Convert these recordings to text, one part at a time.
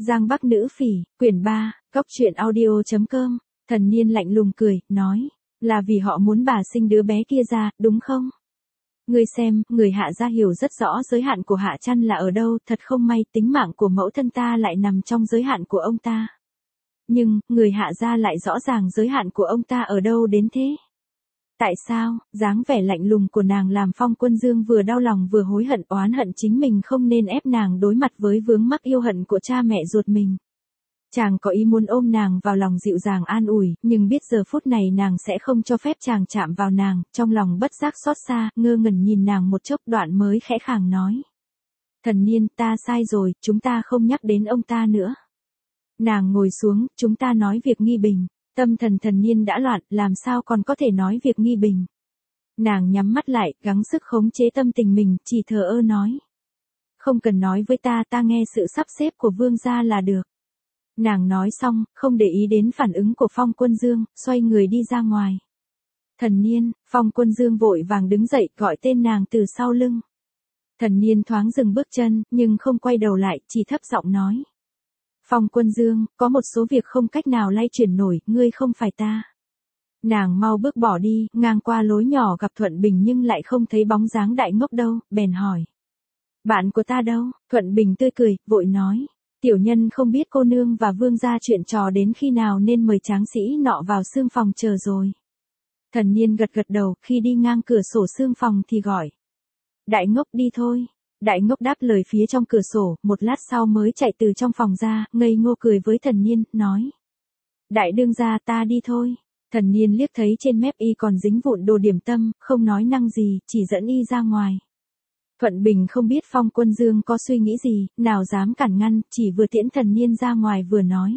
Giang Bắc Nữ Phỉ, quyển 3, Cóc truyện audio.com, Thần Niên lạnh lùng cười, nói, là vì họ muốn bà sinh đứa bé kia ra, đúng không? Ngươi xem, người Hạ gia hiểu rất rõ giới hạn của Hạ Trăn là ở đâu, thật không may tính mạng của mẫu thân ta lại nằm trong giới hạn của ông ta. Nhưng, người Hạ gia lại rõ ràng giới hạn của ông ta ở đâu đến thế? Tại sao? Dáng vẻ lạnh lùng của nàng làm Phong Quân Dương vừa đau lòng vừa hối hận oán hận chính mình không nên ép nàng đối mặt với vướng mắc yêu hận của cha mẹ ruột mình. Chàng có ý muốn ôm nàng vào lòng dịu dàng an ủi, nhưng biết giờ phút này nàng sẽ không cho phép chàng chạm vào nàng, trong lòng bất giác xót xa, ngơ ngẩn nhìn nàng một chốc đoạn mới khẽ khàng nói. Thần Niên, ta sai rồi, chúng ta không nhắc đến ông ta nữa. Nàng ngồi xuống, chúng ta nói việc nghi bình. Tâm thần Thần Niên đã loạn, làm sao còn có thể nói việc nghi bình. Nàng nhắm mắt lại, gắng sức khống chế tâm tình mình, chỉ thờ ơ nói. Không cần nói với ta, ta nghe sự sắp xếp của vương gia là được. Nàng nói xong, không để ý đến phản ứng của Phong Quân Dương, xoay người đi ra ngoài. Thần Niên, Phong Quân Dương vội vàng đứng dậy, gọi tên nàng từ sau lưng. Thần Niên thoáng dừng bước chân, nhưng không quay đầu lại, chỉ thấp giọng nói. Phong Quân Dương, có một số việc không cách nào lay chuyển nổi, ngươi không phải ta. Nàng mau bước bỏ đi, ngang qua lối nhỏ gặp Thuận Bình nhưng lại không thấy bóng dáng Đại Ngốc đâu, bèn hỏi. Bạn của ta đâu? Thuận Bình tươi cười, vội nói. Tiểu nhân không biết cô nương và vương gia chuyện trò đến khi nào nên mời tráng sĩ nọ vào xương phòng chờ rồi. Thần Niên gật gật đầu, khi đi ngang cửa sổ xương phòng thì gọi. Đại Ngốc đi thôi. Đại Ngốc đáp lời phía trong cửa sổ, một lát sau mới chạy từ trong phòng ra, ngây ngô cười với Thần Niên, nói. Đại đương gia ta đi thôi. Thần Niên liếc thấy trên mép y còn dính vụn đồ điểm tâm, không nói năng gì, chỉ dẫn y ra ngoài. Thuận Bình không biết Phong Quân Dương có suy nghĩ gì, nào dám cản ngăn, chỉ vừa tiễn Thần Niên ra ngoài vừa nói.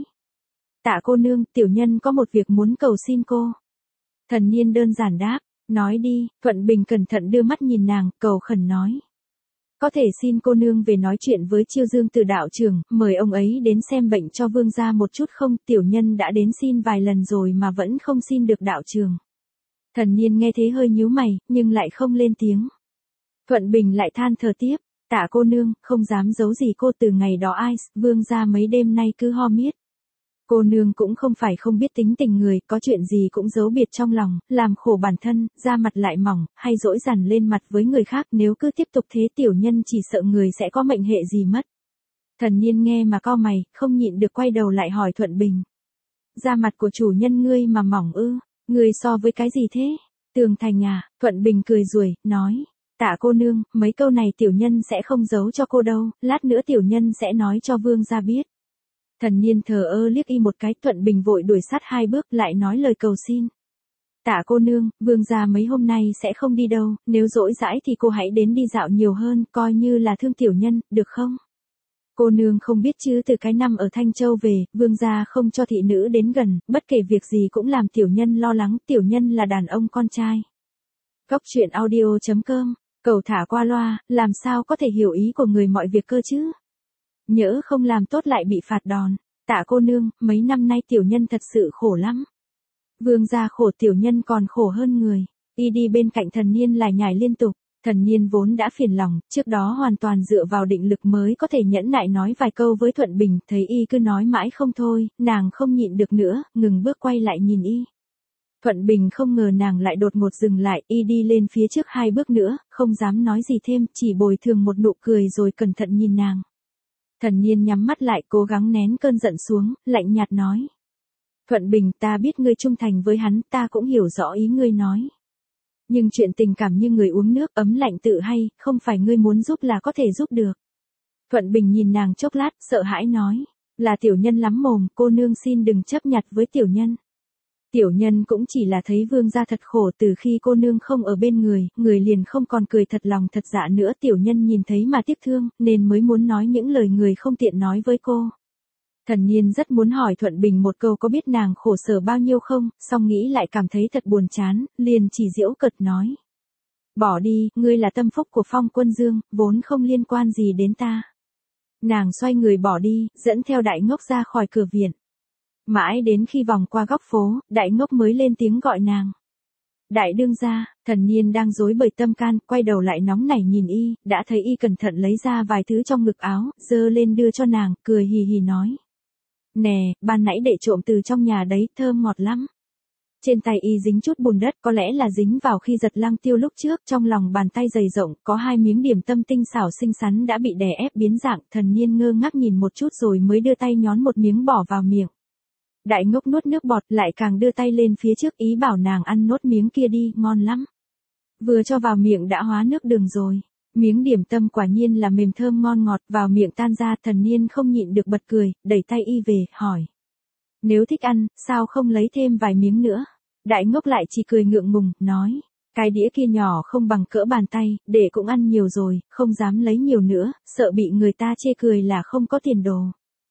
Tạ cô nương, tiểu nhân có một việc muốn cầu xin cô. Thần Niên đơn giản đáp, nói đi. Thuận Bình cẩn thận đưa mắt nhìn nàng, cầu khẩn nói. Có thể xin cô nương về nói chuyện với Chiêu Dương Từ đạo trưởng, mời ông ấy đến xem bệnh cho vương gia một chút không, tiểu nhân đã đến xin vài lần rồi mà vẫn không xin được đạo trưởng. Thần Niên nghe thế hơi nhíu mày, nhưng lại không lên tiếng. Thuận Bình lại than thở tiếp, Tạ cô nương, không dám giấu gì cô từ ngày đó ai, vương gia mấy đêm nay cứ ho miết. Cô nương cũng không phải không biết tính tình người, có chuyện gì cũng giấu biệt trong lòng, làm khổ bản thân, da mặt lại mỏng, hay dỗi dằn lên mặt với người khác, nếu cứ tiếp tục thế tiểu nhân chỉ sợ người sẽ có mệnh hệ gì mất. Thần Niên nghe mà cau mày, không nhịn được quay đầu lại hỏi Thuận Bình. Da mặt của chủ nhân ngươi mà mỏng ư, ngươi so với cái gì thế? Tường thành à? Thuận Bình cười ruồi, nói. Tạ cô nương, mấy câu này tiểu nhân sẽ không giấu cho cô đâu, lát nữa tiểu nhân sẽ nói cho vương gia biết. Thần Niên thờ ơ liếc y một cái, Thuận Bình vội đuổi sát hai bước lại nói lời cầu xin. Tạ cô nương, vương gia mấy hôm nay sẽ không đi đâu, nếu rỗi rãi thì cô hãy đến đi dạo nhiều hơn, coi như là thương tiểu nhân, được không? Cô nương không biết chứ từ cái năm ở Thanh Châu về, vương gia không cho thị nữ đến gần, bất kể việc gì cũng làm tiểu nhân lo lắng, tiểu nhân là đàn ông con trai. Cóc truyện audio.com, cầu thả qua loa, làm sao có thể hiểu ý của người mọi việc cơ chứ? Nhỡ không làm tốt lại bị phạt đòn. Tạ cô nương, mấy năm nay tiểu nhân thật sự khổ lắm. Vương gia khổ tiểu nhân còn khổ hơn người. Y đi bên cạnh Thần Niên lải nhải liên tục. Thần Niên vốn đã phiền lòng, trước đó hoàn toàn dựa vào định lực mới có thể nhẫn nại nói vài câu với Thuận Bình, thấy y cứ nói mãi không thôi, nàng không nhịn được nữa, ngừng bước quay lại nhìn y. Thuận Bình không ngờ nàng lại đột ngột dừng lại, y đi lên phía trước hai bước nữa, không dám nói gì thêm, chỉ bồi thường một nụ cười rồi cẩn thận nhìn nàng. Thần Niên nhắm mắt lại cố gắng nén cơn giận xuống, lạnh nhạt nói. Thuận Bình, ta biết ngươi trung thành với hắn, ta cũng hiểu rõ ý ngươi nói. Nhưng chuyện tình cảm như người uống nước ấm lạnh tự hay, không phải ngươi muốn giúp là có thể giúp được. Thuận Bình nhìn nàng chốc lát, sợ hãi nói. Là tiểu nhân lắm mồm, cô nương xin đừng chấp nhặt với tiểu nhân. Tiểu nhân cũng chỉ là thấy vương gia thật khổ từ khi cô nương không ở bên người, người liền không còn cười thật lòng thật dạ nữa, tiểu nhân nhìn thấy mà tiếc thương, nên mới muốn nói những lời người không tiện nói với cô. Thần Niên rất muốn hỏi Thuận Bình một câu có biết nàng khổ sở bao nhiêu không, song nghĩ lại cảm thấy thật buồn chán, liền chỉ giễu cợt nói. Bỏ đi, ngươi là tâm phúc của Phong Quân Dương, vốn không liên quan gì đến ta. Nàng xoay người bỏ đi, dẫn theo Đại Ngốc ra khỏi cửa viện. Mãi đến khi vòng qua góc phố, Đại Ngốc mới lên tiếng gọi nàng. Đại đương gia, Thần Niên đang rối bời tâm can, quay đầu lại nóng nảy nhìn y, đã thấy y cẩn thận lấy ra vài thứ trong ngực áo, dơ lên đưa cho nàng, cười hì hì nói. Nè, ban nãy để trộm từ trong nhà đấy, thơm ngọt lắm. Trên tay y dính chút bùn đất, có lẽ là dính vào khi giật lăng tiêu lúc trước, trong lòng bàn tay dày rộng, có 2 miếng điểm tâm tinh xảo xinh xắn đã bị đè ép biến dạng, Thần Niên ngơ ngác nhìn một chút rồi mới đưa tay nhón một miếng bỏ vào miệng. Đại ngốc nuốt nước bọt, lại càng đưa tay lên phía trước ý bảo nàng ăn nốt miếng kia đi, ngon lắm. Vừa cho vào miệng đã hóa nước đường rồi. Miếng điểm tâm quả nhiên là mềm thơm ngon ngọt, vào miệng tan ra, Thần Niên không nhịn được bật cười, đẩy tay y về, hỏi. Nếu thích ăn, sao không lấy thêm vài miếng nữa? Đại ngốc lại chỉ cười ngượng ngùng, nói. Cái đĩa kia nhỏ không bằng cỡ bàn tay, để cũng ăn nhiều rồi, không dám lấy nhiều nữa, sợ bị người ta chê cười là không có tiền đồ.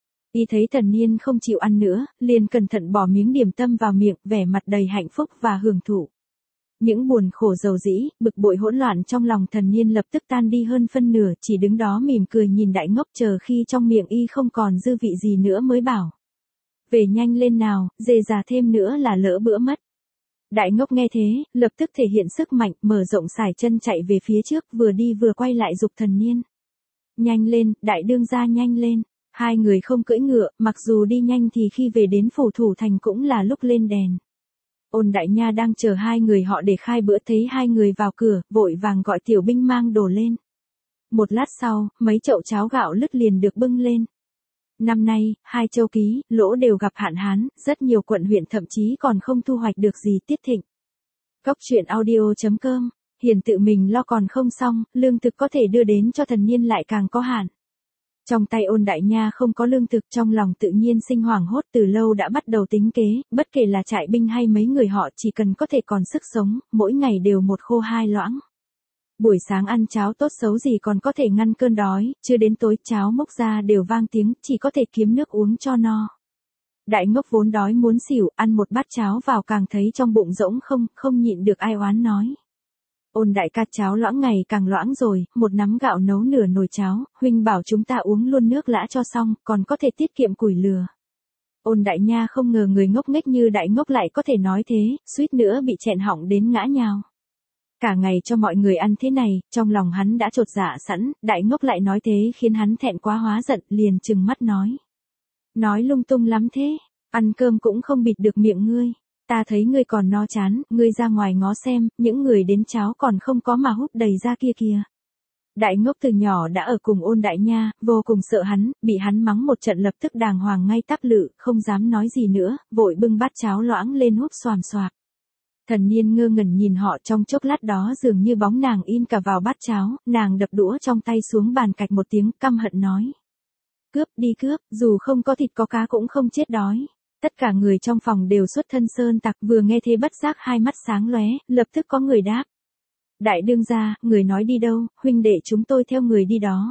Y thấy Thần Niên không chịu ăn nữa, liền cẩn thận bỏ miếng điểm tâm vào miệng, vẻ mặt đầy hạnh phúc và hưởng thụ. Những buồn khổ dầu dĩ, bực bội hỗn loạn trong lòng Thần Niên lập tức tan đi hơn phân nửa, chỉ đứng đó mỉm cười nhìn Đại ngốc chờ khi trong miệng y không còn dư vị gì nữa mới bảo. Về nhanh lên nào, dề già thêm nữa là lỡ bữa mất. Đại ngốc nghe thế, lập tức thể hiện sức mạnh, mở rộng sải chân chạy về phía trước, vừa đi vừa quay lại giục Thần Niên. Nhanh lên, đại đương gia nhanh lên. Hai người không cưỡi ngựa, mặc dù đi nhanh thì khi về đến phủ thủ thành cũng là lúc lên đèn. Ôn đại nha đang chờ hai người họ để khai bữa, thấy hai người vào cửa, vội vàng gọi tiểu binh mang đồ lên. Một lát sau, mấy chậu cháo gạo lứt liền được bưng lên. Năm nay, 2 châu ký, Lỗ đều gặp hạn hán, rất nhiều quận huyện thậm chí còn không thu hoạch được gì tiết thịnh. Cốc truyện audio.com, Hiền tự mình lo còn không xong, lương thực có thể đưa đến cho Thần Niên lại càng có hạn. Trong tay Ôn đại nha không có lương thực, trong lòng tự nhiên sinh hoảng hốt, từ lâu đã bắt đầu tính kế, bất kể là trại binh hay mấy người họ chỉ cần có thể còn sức sống, mỗi ngày đều một khô hai loãng. Buổi sáng ăn cháo tốt xấu gì còn có thể ngăn cơn đói, chưa đến tối cháo mốc ra đều vang tiếng, chỉ có thể kiếm nước uống cho no. Đại ngốc vốn đói muốn xỉu, ăn một bát cháo vào càng thấy trong bụng rỗng không nhịn được ai oán nói. Ôn đại ca, cháo loãng ngày càng loãng rồi, một nắm gạo nấu nửa nồi cháo, huynh bảo chúng ta uống luôn nước lã cho xong, còn có thể tiết kiệm củi lửa. Ôn đại nha không ngờ người ngốc nghếch như đại ngốc lại có thể nói thế, suýt nữa bị chẹn họng đến ngã nhào. Cả ngày cho mọi người ăn thế này, trong lòng hắn đã chột dạ sẵn, đại ngốc lại nói thế khiến hắn thẹn quá hóa giận, liền trừng mắt nói. Nói lung tung lắm thế, ăn cơm cũng không bịt được miệng ngươi. Ta thấy ngươi còn no chán, ngươi ra ngoài ngó xem, những người đến cháo còn không có mà hút đầy ra kia kìa. Đại ngốc từ nhỏ đã ở cùng Ôn đại nha, vô cùng sợ hắn, bị hắn mắng một trận lập tức đàng hoàng ngay tắp lự, không dám nói gì nữa, vội bưng bát cháo loãng lên húp xoàm xoạc. Thần Niên ngơ ngẩn nhìn họ, trong chốc lát đó dường như bóng nàng in cả vào bát cháo, nàng đập đũa trong tay xuống bàn cạch một tiếng, căm hận nói. Cướp đi cướp, dù không có thịt có cá cũng không chết đói. Tất cả người trong phòng đều xuất thân sơn tặc, vừa nghe thế bất giác hai mắt sáng lóe, lập tức có người đáp. Đại đương gia, người nói đi đâu, huynh đệ chúng tôi theo người đi đó.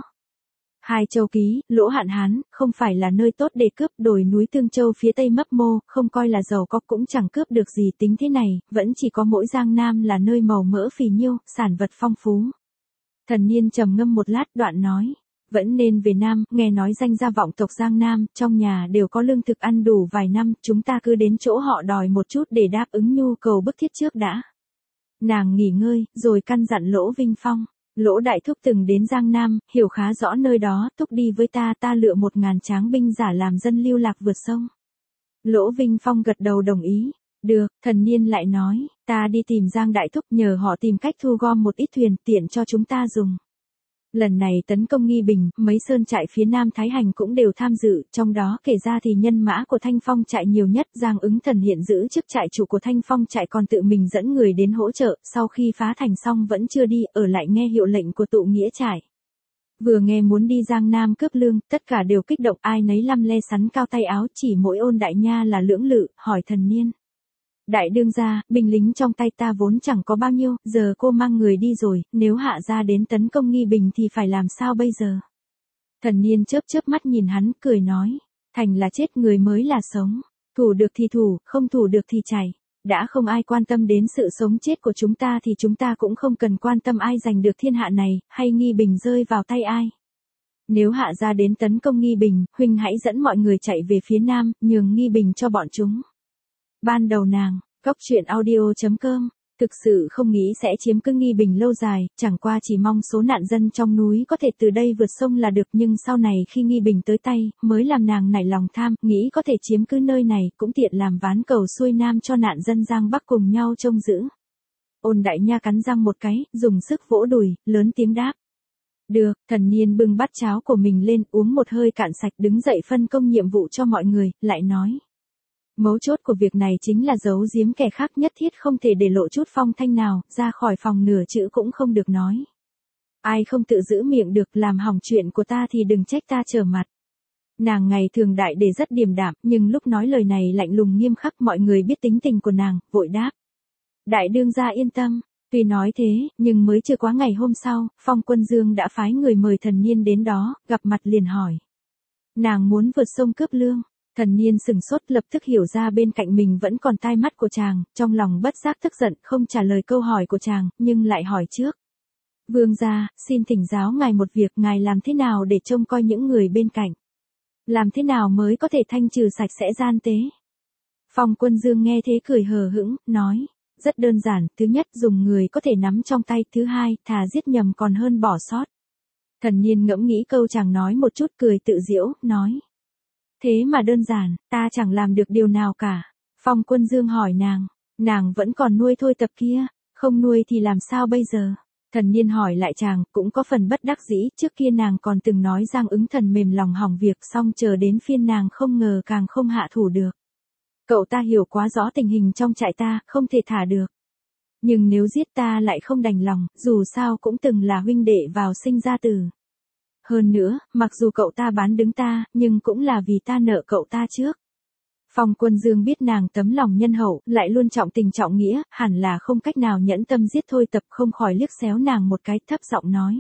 2 châu ký, Lỗ hạn hán, không phải là nơi tốt để cướp, đồi núi Tương Châu phía tây mấp mô, không coi là giàu có cũng chẳng cướp được gì, tính thế này, vẫn chỉ có mỗi Giang Nam là nơi màu mỡ phì nhiêu, sản vật phong phú. Thần Niên trầm ngâm một lát, đoạn nói. Vẫn nên về Nam, nghe nói danh gia vọng tộc Giang Nam, trong nhà đều có lương thực ăn đủ vài năm, chúng ta cứ đến chỗ họ đòi một chút để đáp ứng nhu cầu bức thiết trước đã. Nàng nghỉ ngơi, rồi căn dặn Lỗ Vinh Phong. Lỗ đại thúc từng đến Giang Nam, hiểu khá rõ nơi đó, thúc đi với ta lựa 1000 tráng binh giả làm dân lưu lạc vượt sông. Lỗ Vinh Phong gật đầu đồng ý. Được, Thần Niên lại nói, ta đi tìm Giang đại thúc nhờ họ tìm cách thu gom một ít thuyền tiện cho chúng ta dùng. Lần này tấn công Nghi Bình, mấy sơn trại phía Nam Thái Hành cũng đều tham dự, trong đó kể ra thì nhân mã của Thanh Phong trại nhiều nhất, Giang Ứng Thần hiện giữ chức trại chủ của Thanh Phong trại còn tự mình dẫn người đến hỗ trợ, sau khi phá thành xong vẫn chưa đi, ở lại nghe hiệu lệnh của tụ nghĩa trại. Vừa nghe muốn đi Giang Nam cướp lương, tất cả đều kích động, ai nấy lăm le sắn cao tay áo, chỉ mỗi Ôn đại nha là lưỡng lự, hỏi Thần Niên. Đại đương gia, binh lính trong tay ta vốn chẳng có bao nhiêu, giờ cô mang người đi rồi, nếu hạ gia đến tấn công Nghi Bình thì phải làm sao bây giờ? Thần Niên chớp chớp mắt nhìn hắn, cười nói, thành là chết người mới là sống, thủ được thì thủ, không thủ được thì chảy. Đã không ai quan tâm đến sự sống chết của chúng ta thì chúng ta cũng không cần quan tâm ai giành được thiên hạ này, hay Nghi Bình rơi vào tay ai. Nếu hạ gia đến tấn công Nghi Bình, huynh hãy dẫn mọi người chạy về phía Nam, nhường Nghi Bình cho bọn chúng. Ban đầu nàng, cốc truyện audio.com Thực sự không nghĩ sẽ chiếm cứ Nghi Bình lâu dài, chẳng qua chỉ mong số nạn dân trong núi có thể từ đây vượt sông là được, nhưng sau này khi Nghi Bình tới tay, mới làm nàng nảy lòng tham, nghĩ có thể chiếm cứ nơi này, cũng tiện làm ván cầu xuôi nam cho nạn dân Giang Bắc cùng nhau trông giữ. Ôn Đại Nha cắn răng một cái, dùng sức vỗ đùi, lớn tiếng đáp. Được, Thần Niên bưng bát cháo của mình lên, uống một hơi cạn sạch, đứng dậy phân công nhiệm vụ cho mọi người, lại nói. Mấu chốt của việc này chính là giấu giếm kẻ khác, nhất thiết không thể để lộ chút phong thanh nào, ra khỏi phòng nửa chữ cũng không được nói. Ai không tự giữ miệng được, làm hỏng chuyện của ta thì đừng trách ta trở mặt. Nàng ngày thường đại để rất điềm đạm, nhưng lúc nói lời này lạnh lùng nghiêm khắc, mọi người biết tính tình của nàng, vội đáp. Đại đương gia yên tâm. Tuy nói thế, nhưng mới chưa quá ngày hôm sau, Phong Quân Dương đã phái người mời Thần Niên đến đó, gặp mặt liền hỏi. Nàng muốn vượt sông cướp lương. Thần Niên sừng sốt, lập tức hiểu ra bên cạnh mình vẫn còn tai mắt của chàng, trong lòng bất giác tức giận, không trả lời câu hỏi của chàng, nhưng lại hỏi trước. Vương gia, xin thỉnh giáo ngài một việc, ngài làm thế nào để trông coi những người bên cạnh? Làm thế nào mới có thể thanh trừ sạch sẽ gian tế? Phong Quân Dương nghe thế cười hờ hững, nói. Rất đơn giản, thứ nhất dùng người có thể nắm trong tay, thứ hai, thà giết nhầm còn hơn bỏ sót. Thần Niên ngẫm nghĩ câu chàng nói một chút, cười tự giễu, nói. Thế mà đơn giản, ta chẳng làm được điều nào cả. Phong Quân Dương hỏi nàng vẫn còn nuôi thôi tập kia, không nuôi thì làm sao bây giờ? Thần Niên hỏi lại chàng, cũng có phần bất đắc dĩ, trước kia nàng còn từng nói Giang Ứng Thần mềm lòng hỏng việc, xong chờ đến phiên nàng không ngờ càng không hạ thủ được. Cậu ta hiểu quá rõ tình hình trong trại ta, không thể thả được. Nhưng nếu giết ta lại không đành lòng, dù sao cũng từng là huynh đệ vào sinh ra tử. Hơn nữa, mặc dù cậu ta bán đứng ta, nhưng cũng là vì ta nợ cậu ta trước. Phong Quân Dương biết nàng tấm lòng nhân hậu, lại luôn trọng tình trọng nghĩa, hẳn là không cách nào nhẫn tâm giết thôi tập, không khỏi liếc xéo nàng một cái, thấp giọng nói.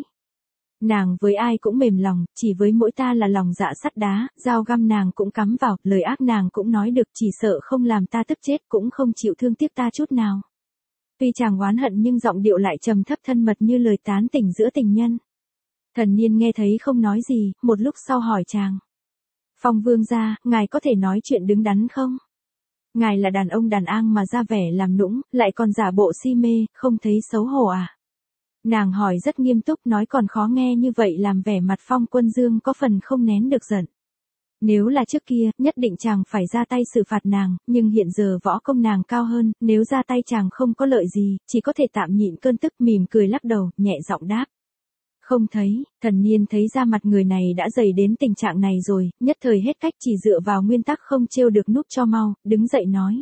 Nàng với ai cũng mềm lòng, chỉ với mỗi ta là lòng dạ sắt đá, dao găm nàng cũng cắm vào, lời ác nàng cũng nói được, chỉ sợ không làm ta tức chết, cũng không chịu thương tiếc ta chút nào. Tuy chàng oán hận nhưng giọng điệu lại trầm thấp thân mật như lời tán tỉnh giữa tình nhân. Thần Niên nghe thấy không nói gì, một lúc sau hỏi chàng. Phong vương gia, ngài có thể nói chuyện đứng đắn không? Ngài là đàn ông đàn an mà ra vẻ làm nũng, lại còn giả bộ si mê, không thấy xấu hổ à? Nàng hỏi rất nghiêm túc, nói còn khó nghe như vậy, làm vẻ mặt Phong Quân Dương có phần không nén được giận. Nếu là trước kia, nhất định chàng phải ra tay xử phạt nàng, nhưng hiện giờ võ công nàng cao hơn, nếu ra tay chàng không có lợi gì, chỉ có thể tạm nhịn cơn tức, mỉm cười lắc đầu, nhẹ giọng đáp. Không thấy. Thần Niên thấy ra mặt người này đã dày đến tình trạng này rồi, nhất thời hết cách, chỉ dựa vào nguyên tắc không trêu được núp cho mau, đứng dậy nói.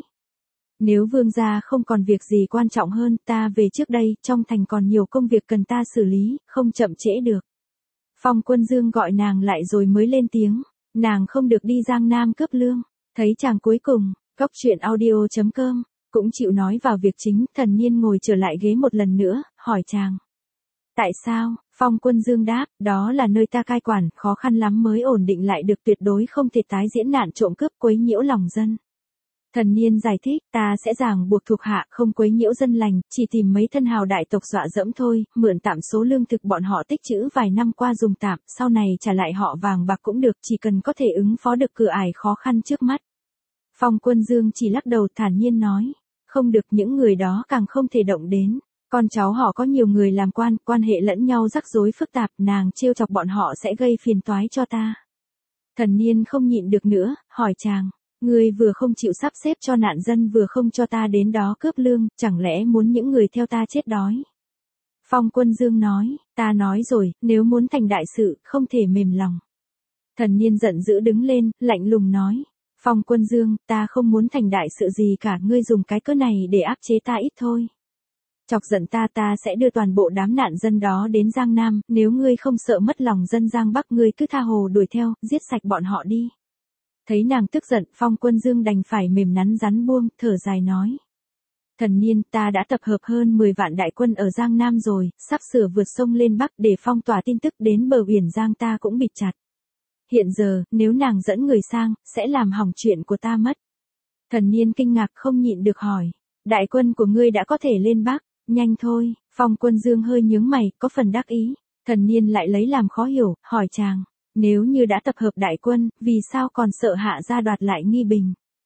Nếu vương gia không còn việc gì quan trọng hơn, ta về trước đây, trong thành còn nhiều công việc cần ta xử lý, không chậm trễ được. Phong Quân Dương gọi nàng lại rồi mới lên tiếng, nàng không được đi Giang Nam cướp lương. Thấy chàng cuối cùng, Cóc Truyện Audio.com cũng chịu nói vào việc chính, Thần Niên ngồi trở lại ghế một lần nữa, hỏi chàng. Tại sao? Phong Quân Dương đáp, đó là nơi ta cai quản, khó khăn lắm mới ổn định lại được, tuyệt đối không thể tái diễn nạn trộm cướp quấy nhiễu lòng dân. Thần Niên giải thích, ta sẽ ràng buộc thuộc hạ, không quấy nhiễu dân lành, chỉ tìm mấy thân hào đại tộc dọa dẫm thôi, mượn tạm số lương thực bọn họ tích trữ vài năm qua dùng tạm, sau này trả lại họ vàng bạc cũng được, chỉ cần có thể ứng phó được cửa ải khó khăn trước mắt. Phong Quân Dương chỉ lắc đầu thản nhiên nói, không được, những người đó càng không thể động đến. Con cháu họ có nhiều người làm quan, quan hệ lẫn nhau rắc rối phức tạp, nàng trêu chọc bọn họ sẽ gây phiền toái cho ta. Thần Niên không nhịn được nữa, hỏi chàng, ngươi vừa không chịu sắp xếp cho nạn dân vừa không cho ta đến đó cướp lương, chẳng lẽ muốn những người theo ta chết đói? Phong Quân Dương nói, ta nói rồi, nếu muốn thành đại sự, không thể mềm lòng. Thần Niên giận dữ đứng lên, lạnh lùng nói, Phong Quân Dương, ta không muốn thành đại sự gì cả, ngươi dùng cái cớ này để áp chế ta ít thôi. Chọc giận ta sẽ đưa toàn bộ đám nạn dân đó đến Giang Nam, nếu ngươi không sợ mất lòng dân Giang Bắc, ngươi cứ tha hồ đuổi theo, giết sạch bọn họ đi. Thấy nàng tức giận, Phong Quân Dương đành phải mềm nắn rắn buông, thở dài nói. Thần Niên, ta đã tập hợp hơn 10 vạn đại quân ở Giang Nam rồi, sắp sửa vượt sông lên Bắc để phong tỏa tin tức, đến bờ biển Giang ta cũng bịt chặt. Hiện giờ, nếu nàng dẫn người sang, sẽ làm hỏng chuyện của ta mất. Thần Niên kinh ngạc không nhịn được hỏi, đại quân của ngươi đã có thể lên Bắc? Nhanh thôi. Phong Quân Dương hơi nhướng mày, có phần đắc ý. Thần Niên lại lấy làm khó hiểu, hỏi chàng, nếu như đã tập hợp đại quân, vì sao còn sợ hạ gia đoạt lại Nghi Bình?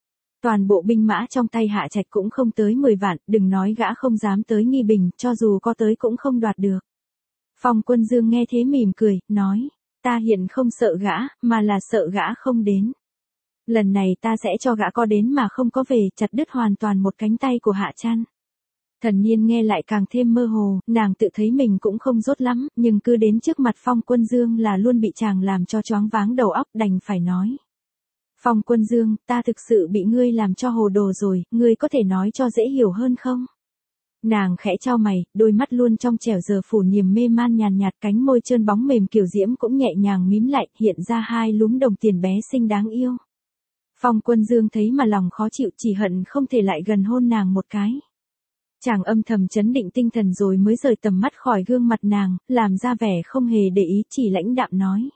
Toàn bộ binh mã trong tay Hạ Trạch cũng không tới 10 vạn, đừng nói gã không dám tới Nghi Bình, cho dù có tới cũng không đoạt được. Phong Quân Dương nghe thế mỉm cười, nói, ta hiện không sợ gã, mà là sợ gã không đến. Lần này ta sẽ cho gã có đến mà không có về, chặt đứt hoàn toàn một cánh tay của Hạ Trăn. Thần Niên nghe lại càng thêm mơ hồ, nàng tự thấy mình cũng không dốt lắm, nhưng cứ đến trước mặt Phong Quân Dương là luôn bị chàng làm cho choáng váng đầu óc, đành phải nói. Phong Quân Dương, ta thực sự bị ngươi làm cho hồ đồ rồi, ngươi có thể nói cho dễ hiểu hơn không? Nàng khẽ chau mày, đôi mắt luôn trong trẻo giờ phủ niềm mê man nhàn nhạt, cánh môi trơn bóng mềm kiểu diễm cũng nhẹ nhàng mím lại, hiện ra hai lúm đồng tiền bé xinh đáng yêu. Phong Quân Dương thấy mà lòng khó chịu, chỉ hận không thể lại gần hôn nàng một cái. Chàng âm thầm chấn định tinh thần rồi mới rời tầm mắt khỏi gương mặt nàng, làm ra vẻ không hề để ý, chỉ lãnh đạm nói.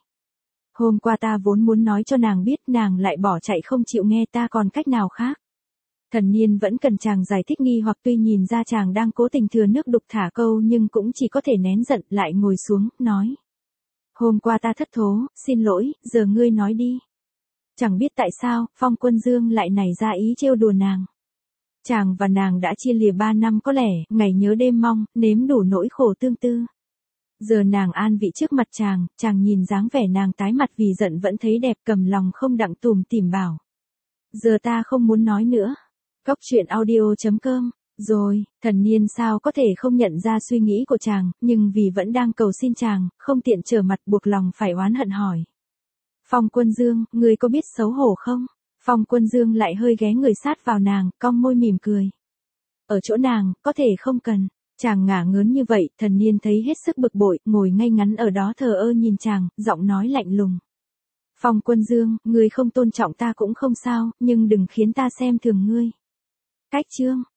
Hôm qua ta vốn muốn nói cho nàng biết, nàng lại bỏ chạy không chịu nghe, ta còn cách nào khác. Thần Niên vẫn cần chàng giải thích nghi hoặc, tuy nhìn ra chàng đang cố tình thừa nước đục thả câu nhưng cũng chỉ có thể nén giận, lại ngồi xuống, nói. Hôm qua ta thất thố, xin lỗi, giờ ngươi nói đi. Chẳng biết tại sao, Phong Quân Dương lại nảy ra ý trêu đùa nàng. Chàng và nàng đã chia lìa 3 năm có lẽ, ngày nhớ đêm mong, nếm đủ nỗi khổ tương tư. Giờ nàng an vị trước mặt chàng nhìn dáng vẻ nàng tái mặt vì giận vẫn thấy đẹp, cầm lòng không đặng tủm tỉm bảo. Giờ ta không muốn nói nữa. Cóc truyện audio.com. Rồi, Thần Niên sao có thể không nhận ra suy nghĩ của chàng, nhưng vì vẫn đang cầu xin chàng, không tiện trở mặt, buộc lòng phải oán hận hỏi. Phong Quân Dương, ngươi có biết xấu hổ không? Phong Quân Dương lại hơi ghé người sát vào nàng, cong môi mỉm cười. Ở chỗ nàng, có thể không cần. Chàng ngả ngớn như vậy, Thần Niên thấy hết sức bực bội, ngồi ngay ngắn ở đó thờ ơ nhìn chàng, giọng nói lạnh lùng. Phong Quân Dương, ngươi không tôn trọng ta cũng không sao, nhưng đừng khiến ta xem thường ngươi. Cách chương.